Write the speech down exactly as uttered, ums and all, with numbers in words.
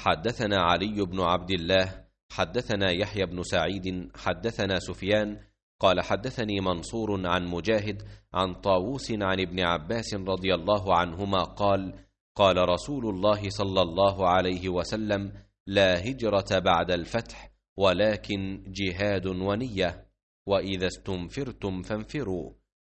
حدثنا علي بن عبد الله حدثنا يحيى بن سعيد حدثنا سفيان قال حدثني منصور عن مجاهد عن طاووس عن ابن عباس رضي الله عنهما قال قال رسول الله صلى الله عليه وسلم لا هجرة بعد الفتح ولكن جهاد ونية، وإذا استنفرتم فانفروا.